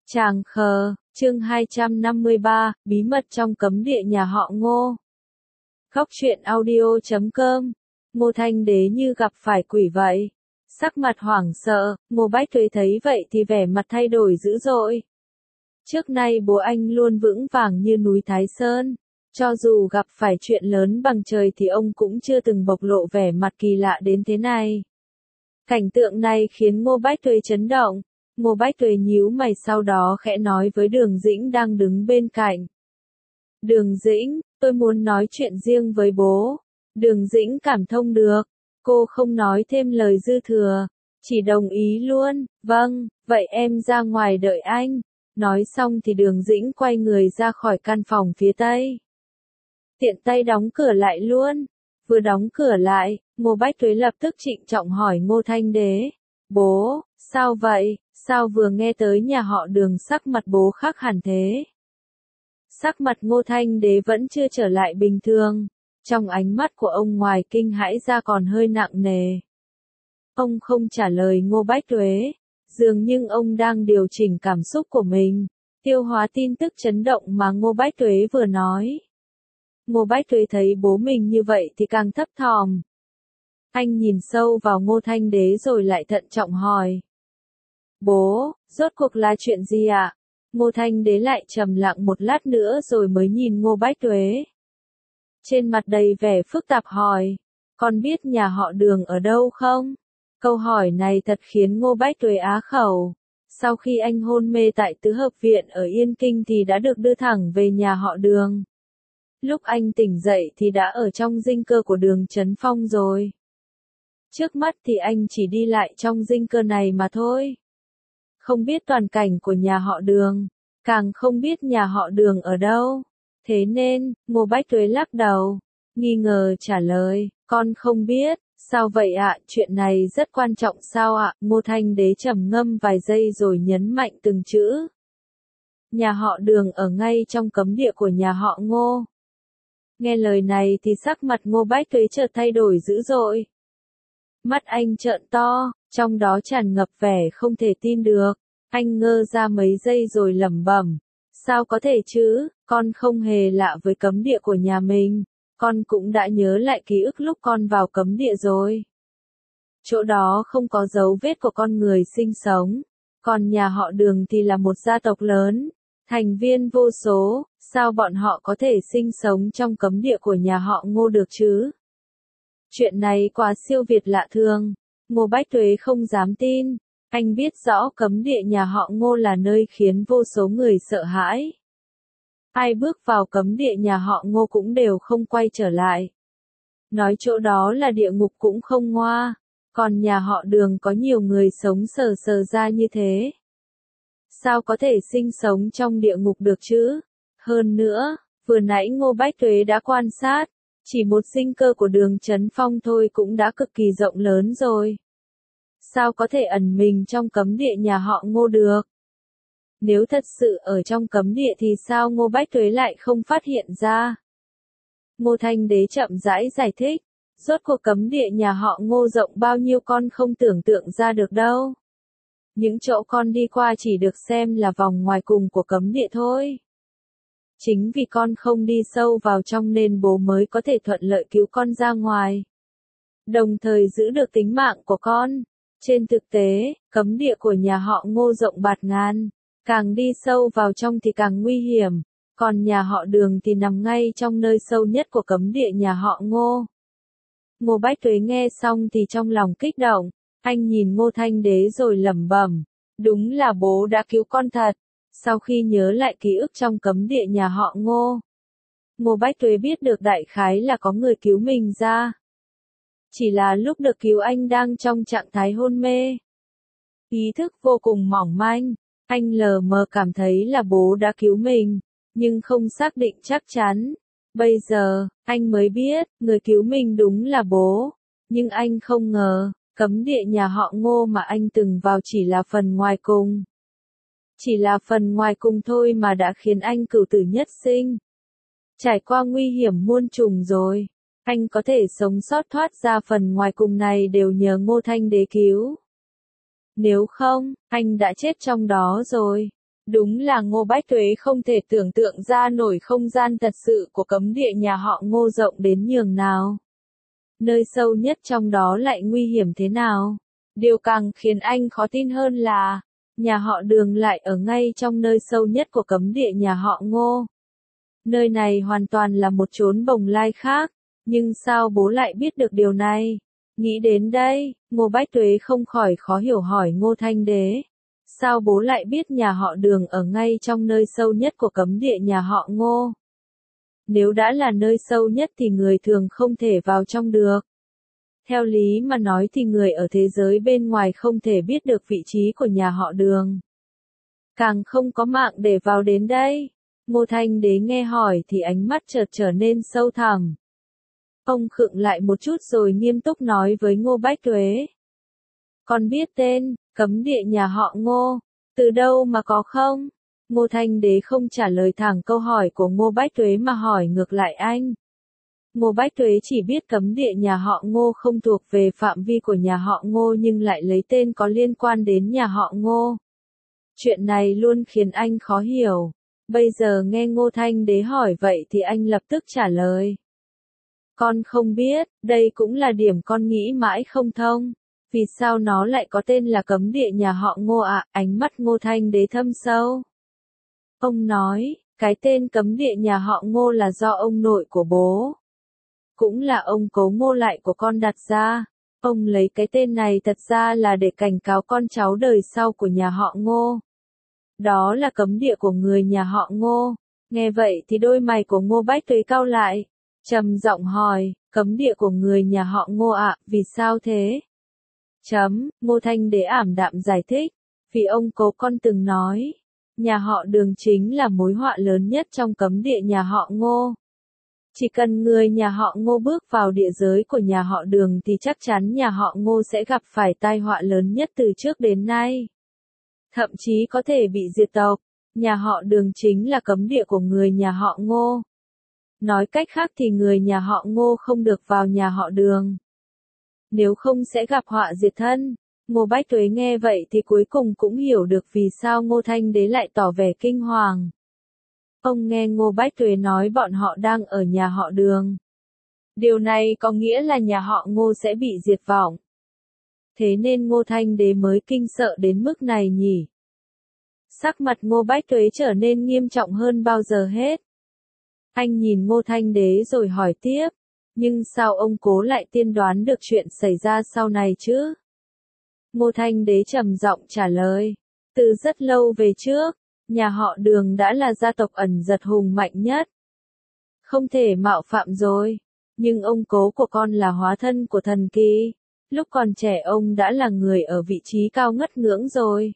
Tràng khờ, chương 253, bí mật trong cấm địa nhà họ Ngô. Khóc chuyện audio.com. Ngô Thanh Đế như gặp phải quỷ vậy. Sắc mặt hoảng sợ, Ngô Bách Tuế thấy vậy thì vẻ mặt thay đổi dữ dội. Trước nay bố anh luôn vững vàng như núi Thái Sơn. Cho dù gặp phải chuyện lớn bằng trời thì ông cũng chưa từng bộc lộ vẻ mặt kỳ lạ đến thế này. Cảnh tượng này khiến Ngô Bách Tuế chấn động. Ngô Bách Tuế nhíu mày sau đó khẽ nói với Đường Dĩnh đang đứng bên cạnh. Đường Dĩnh, tôi muốn nói chuyện riêng với bố. Đường Dĩnh cảm thông được. Cô không nói thêm lời dư thừa. Chỉ đồng ý luôn. Vâng, vậy em ra ngoài đợi anh. Nói xong thì Đường Dĩnh quay người ra khỏi căn phòng phía tây. Tiện tay đóng cửa lại luôn. Vừa đóng cửa lại, Ngô Bách Tuế lập tức trịnh trọng hỏi Ngô Thanh Đế. Bố, sao vậy? Sao vừa nghe tới nhà họ Đường sắc mặt bố khác hẳn thế? Sắc mặt Ngô Thanh Đế vẫn chưa trở lại bình thường. Trong ánh mắt của ông ngoài kinh hãi ra còn hơi nặng nề. Ông không trả lời Ngô Bách Tuế. Dường như ông đang điều chỉnh cảm xúc của mình. Tiêu hóa tin tức chấn động mà Ngô Bách Tuế vừa nói. Ngô Bách Tuế thấy bố mình như vậy thì càng thấp thỏm. Anh nhìn sâu vào Ngô Thanh Đế rồi lại thận trọng hỏi. Bố, rốt cuộc là chuyện gì ạ? Ngô Thanh Đế lại trầm lặng một lát nữa rồi mới nhìn Ngô Bách Tuế. Trên mặt đầy vẻ phức tạp hỏi. Con biết nhà họ Đường ở đâu không? Câu hỏi này thật khiến Ngô Bách Tuế á khẩu. Sau khi anh hôn mê tại Tứ Hợp Viện ở Yên Kinh thì đã được đưa thẳng về nhà họ Đường. Lúc anh tỉnh dậy thì đã ở trong dinh cơ của Đường Chấn Phong rồi. Trước mắt thì anh chỉ đi lại trong dinh cơ này mà thôi. Không biết toàn cảnh của nhà họ Đường, càng không biết nhà họ Đường ở đâu. Thế nên, Ngô Bách Tuế lắc đầu, nghi ngờ trả lời, con không biết. Sao vậy ạ? Chuyện này rất quan trọng sao ạ? Ngô Thanh Đế trầm ngâm vài giây rồi nhấn mạnh từng chữ. Nhà họ Đường ở ngay trong cấm địa của nhà họ Ngô. Nghe lời này thì sắc mặt Ngô Bách Tuế chợt thay đổi dữ dội. Mắt anh trợn to, trong đó tràn ngập vẻ không thể tin được. Anh ngơ ra mấy giây rồi lẩm bẩm. Sao có thể chứ, con không hề lạ với cấm địa của nhà mình. Con cũng đã nhớ lại ký ức lúc con vào cấm địa rồi. Chỗ đó không có dấu vết của con người sinh sống. Còn nhà họ Đường thì là một gia tộc lớn. Thành viên vô số, sao bọn họ có thể sinh sống trong cấm địa của nhà họ Ngô được chứ? Chuyện này quá siêu việt lạ thường. Ngô Bách Tuế không dám tin. Anh biết rõ cấm địa nhà họ Ngô là nơi khiến vô số người sợ hãi. Ai bước vào cấm địa nhà họ Ngô cũng đều không quay trở lại. Nói chỗ đó là địa ngục cũng không ngoa. Còn nhà họ Đường có nhiều người sống sờ sờ ra như thế. Sao có thể sinh sống trong địa ngục được chứ? Hơn nữa, vừa nãy Ngô Bách Tuế đã quan sát. Chỉ một dinh cơ của Đường Chấn Phong thôi cũng đã cực kỳ rộng lớn rồi. Sao có thể ẩn mình trong cấm địa nhà họ Ngô được? Nếu thật sự ở trong cấm địa thì sao Ngô Bách Tuế lại không phát hiện ra? Ngô Thanh Đế chậm rãi giải thích. Rốt cuộc cấm địa nhà họ Ngô rộng bao nhiêu con không tưởng tượng ra được đâu. Những chỗ con đi qua chỉ được xem là vòng ngoài cùng của cấm địa thôi. Chính vì con không đi sâu vào trong nên bố mới có thể thuận lợi cứu con ra ngoài. Đồng thời giữ được tính mạng của con. Trên thực tế, cấm địa của nhà họ Ngô rộng bạt ngàn. Càng đi sâu vào trong thì càng nguy hiểm. Còn nhà họ Đường thì nằm ngay trong nơi sâu nhất của cấm địa nhà họ Ngô. Ngô Bách Tuế nghe xong thì trong lòng kích động. Anh nhìn Ngô Thanh Đế rồi lẩm bẩm. Đúng là bố đã cứu con thật. Sau khi nhớ lại ký ức trong cấm địa nhà họ Ngô, Ngô Bách Tuế biết được đại khái là có người cứu mình ra. Chỉ là lúc được cứu anh đang trong trạng thái hôn mê. Ý thức vô cùng mỏng manh, anh lờ mờ cảm thấy là bố đã cứu mình, nhưng không xác định chắc chắn. Bây giờ, anh mới biết, người cứu mình đúng là bố. Nhưng anh không ngờ, cấm địa nhà họ Ngô mà anh từng vào chỉ là phần ngoài cùng. Chỉ là phần ngoài cùng thôi mà đã khiến anh cửu tử nhất sinh. Trải qua nguy hiểm muôn trùng rồi. Anh có thể sống sót thoát ra phần ngoài cùng này đều nhờ Ngô Thanh Đế cứu. Nếu không, anh đã chết trong đó rồi. Đúng là Ngô Bách Tuế không thể tưởng tượng ra nổi không gian thật sự của cấm địa nhà họ Ngô rộng đến nhường nào. Nơi sâu nhất trong đó lại nguy hiểm thế nào. Điều càng khiến anh khó tin hơn là, nhà họ Đường lại ở ngay trong nơi sâu nhất của cấm địa nhà họ Ngô. Nơi này hoàn toàn là một chốn bồng lai khác, nhưng sao bố lại biết được điều này? Nghĩ đến đây, Ngô Bách Tuế không khỏi khó hiểu hỏi Ngô Thanh Đế. Sao bố lại biết nhà họ Đường ở ngay trong nơi sâu nhất của cấm địa nhà họ Ngô? Nếu đã là nơi sâu nhất thì người thường không thể vào trong được. Theo lý mà nói thì người ở thế giới bên ngoài không thể biết được vị trí của nhà họ Đường. Càng không có mạng để vào đến đây. Ngô Thanh Đế nghe hỏi thì ánh mắt chợt trở nên sâu thẳm. Ông khựng lại một chút rồi nghiêm túc nói với Ngô Bách Tuế. Con biết tên, cấm địa nhà họ Ngô, từ đâu mà có không? Ngô Thanh Đế không trả lời thẳng câu hỏi của Ngô Bách Tuế mà hỏi ngược lại anh. Ngô Bách Tuế chỉ biết cấm địa nhà họ Ngô không thuộc về phạm vi của nhà họ Ngô nhưng lại lấy tên có liên quan đến nhà họ Ngô. Chuyện này luôn khiến anh khó hiểu. Bây giờ nghe Ngô Thanh Đế hỏi vậy thì anh lập tức trả lời. Con không biết, đây cũng là điểm con nghĩ mãi không thông. Vì sao nó lại có tên là cấm địa nhà họ Ngô ạ? Ánh mắt Ngô Thanh Đế thâm sâu. Ông nói, cái tên cấm địa nhà họ Ngô là do ông nội của bố. Cũng là ông cố Ngô lại của con đặt ra. Ông lấy cái tên này thật ra là để cảnh cáo con cháu đời sau của nhà họ Ngô. Đó là cấm địa của người nhà họ Ngô. Nghe vậy thì đôi mày của Ngô Bách Tuế cau lại. Trầm giọng hỏi, cấm địa của người nhà họ Ngô ạ, vì sao thế? Ngô Thanh Đế ảm đạm giải thích. Vì ông cố con từng nói, nhà họ Đường chính là mối họa lớn nhất trong cấm địa nhà họ Ngô. Chỉ cần người nhà họ Ngô bước vào địa giới của nhà họ Đường thì chắc chắn nhà họ Ngô sẽ gặp phải tai họa lớn nhất từ trước đến nay. Thậm chí có thể bị diệt tộc. Nhà họ Đường chính là cấm địa của người nhà họ Ngô. Nói cách khác thì người nhà họ Ngô không được vào nhà họ Đường. Nếu không sẽ gặp họa diệt thân. Ngô Bách Tuế nghe vậy thì cuối cùng cũng hiểu được vì sao Ngô Thanh Đế lại tỏ vẻ kinh hoàng. Ông nghe Ngô Bách Tuế nói bọn họ đang ở nhà họ Đường. Điều này có nghĩa là nhà họ Ngô sẽ bị diệt vong. Thế nên Ngô Thanh Đế mới kinh sợ đến mức này nhỉ? Sắc mặt Ngô Bách Tuế trở nên nghiêm trọng hơn bao giờ hết. Anh nhìn Ngô Thanh Đế rồi hỏi tiếp, nhưng sao ông cố lại tiên đoán được chuyện xảy ra sau này chứ? Ngô Thanh Đế trầm giọng trả lời, từ rất lâu về trước, nhà họ Đường đã là gia tộc ẩn giật hùng mạnh nhất. Không thể mạo phạm rồi, nhưng ông cố của con là hóa thân của thần kỳ. Lúc còn trẻ ông đã là người ở vị trí cao ngất ngưỡng rồi.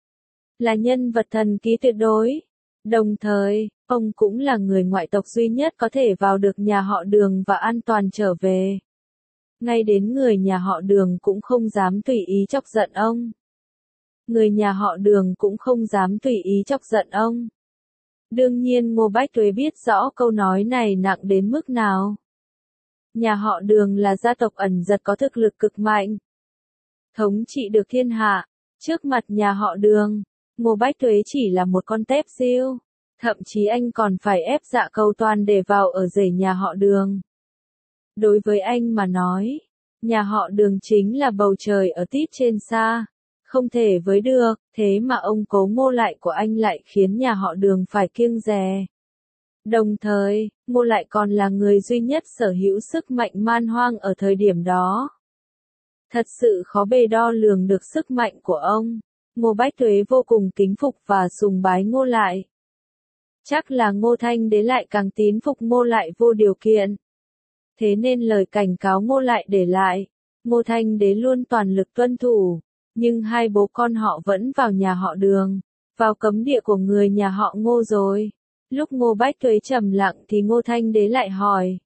Là nhân vật thần kỳ tuyệt đối. Đồng thời, ông cũng là người ngoại tộc duy nhất có thể vào được nhà họ Đường và an toàn trở về. Ngay đến người nhà họ Đường cũng không dám tùy ý chọc giận ông. Người nhà họ Đường cũng không dám tùy ý chọc giận ông. Đương nhiên Ngô Bách Tuế biết rõ câu nói này nặng đến mức nào. Nhà họ Đường là gia tộc ẩn giật có thực lực cực mạnh. Thống trị được thiên hạ. Trước mặt nhà họ Đường, Ngô Bách Tuế chỉ là một con tép diêu. Thậm chí anh còn phải ép dạ cầu toàn để vào ở rể nhà họ Đường. Đối với anh mà nói, nhà họ Đường chính là bầu trời ở tít trên xa. Không thể với được, thế mà ông cố Ngô lại của anh lại khiến nhà họ Đường phải kiêng dè. Đồng thời, Ngô lại còn là người duy nhất sở hữu sức mạnh man hoang ở thời điểm đó. Thật sự khó bề đo lường được sức mạnh của ông. Ngô Bách Tuế vô cùng kính phục và sùng bái Ngô lại. Chắc là Ngô Thanh Đế lại càng tín phục Ngô lại vô điều kiện. Thế nên lời cảnh cáo Ngô lại để lại, Ngô Thanh Đế luôn toàn lực tuân thủ. Nhưng hai bố con họ vẫn vào nhà họ Đường, vào cấm địa của người nhà họ Ngô rồi. Lúc Ngô Bách Tuế trầm lặng thì Ngô Thanh Đế lại hỏi.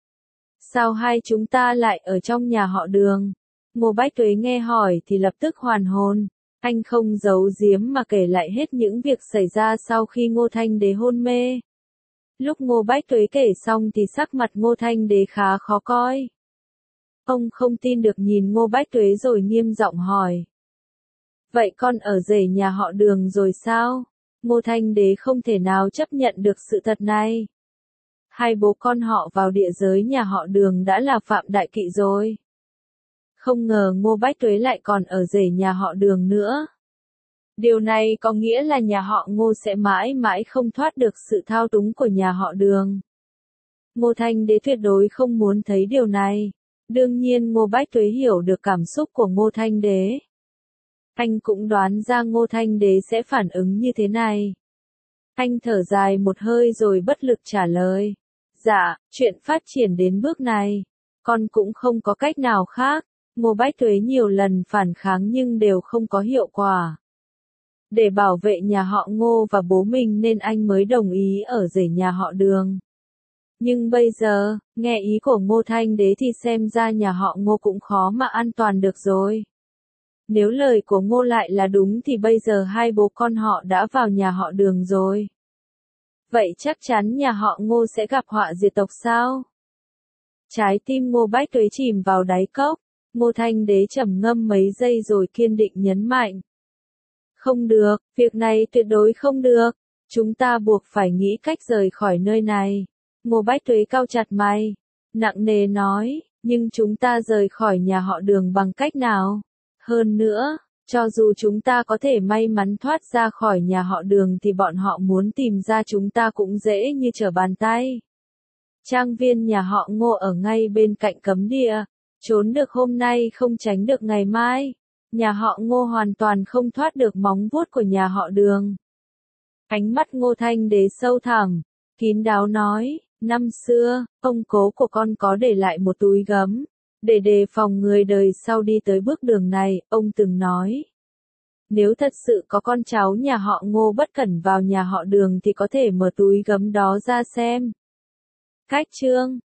Sao hai chúng ta lại ở trong nhà họ Đường? Ngô Bách Tuế nghe hỏi thì lập tức hoàn hồn. Anh không giấu giếm mà kể lại hết những việc xảy ra sau khi Ngô Thanh Đế hôn mê. Lúc Ngô Bách Tuế kể xong thì sắc mặt Ngô Thanh Đế khá khó coi. Ông không tin được nhìn Ngô Bách Tuế rồi nghiêm giọng hỏi. Vậy con ở rể nhà họ Đường rồi sao? Ngô Thanh Đế không thể nào chấp nhận được sự thật này. Hai bố con họ vào địa giới nhà họ Đường đã là phạm đại kỵ rồi. Không ngờ Ngô Bách Tuế lại còn ở rể nhà họ Đường nữa. Điều này có nghĩa là nhà họ Ngô sẽ mãi mãi không thoát được sự thao túng của nhà họ Đường. Ngô Thanh Đế tuyệt đối không muốn thấy điều này. Đương nhiên Ngô Bách Tuế hiểu được cảm xúc của Ngô Thanh Đế. Anh cũng đoán ra Ngô Thanh Đế sẽ phản ứng như thế này. Anh thở dài một hơi rồi bất lực trả lời. Dạ, chuyện phát triển đến bước này, con cũng không có cách nào khác. Ngô Bách Tuế nhiều lần phản kháng nhưng đều không có hiệu quả. Để bảo vệ nhà họ Ngô và bố mình nên anh mới đồng ý ở rể nhà họ Đường. Nhưng bây giờ, nghe ý của Ngô Thanh Đế thì xem ra nhà họ Ngô cũng khó mà an toàn được rồi. Nếu lời của Ngô lại là đúng thì bây giờ hai bố con họ đã vào nhà họ Đường rồi. Vậy chắc chắn nhà họ Ngô sẽ gặp họa diệt tộc sao? Trái tim Ngô Bách Tuế chìm vào đáy cốc. Ngô Thanh Đế trầm ngâm mấy giây rồi kiên định nhấn mạnh. Không được, việc này tuyệt đối không được. Chúng ta buộc phải nghĩ cách rời khỏi nơi này. Ngô Bách Tuế cau chặt mày, nặng nề nói, nhưng chúng ta rời khỏi nhà họ Đường bằng cách nào? Hơn nữa, cho dù chúng ta có thể may mắn thoát ra khỏi nhà họ Đường thì bọn họ muốn tìm ra chúng ta cũng dễ như trở bàn tay. Trang viên nhà họ Ngô ở ngay bên cạnh cấm địa, trốn được hôm nay không tránh được ngày mai. Nhà họ Ngô hoàn toàn không thoát được móng vuốt của nhà họ Đường. Ánh mắt Ngô Thanh Đế sâu thẳm, kín đáo nói, năm xưa, ông cố của con có để lại một túi gấm. Để đề phòng người đời sau đi tới bước đường này, ông từng nói. Nếu thật sự có con cháu nhà họ Ngô bất cẩn vào nhà họ Đường thì có thể mở túi gấm đó ra xem. Cách chương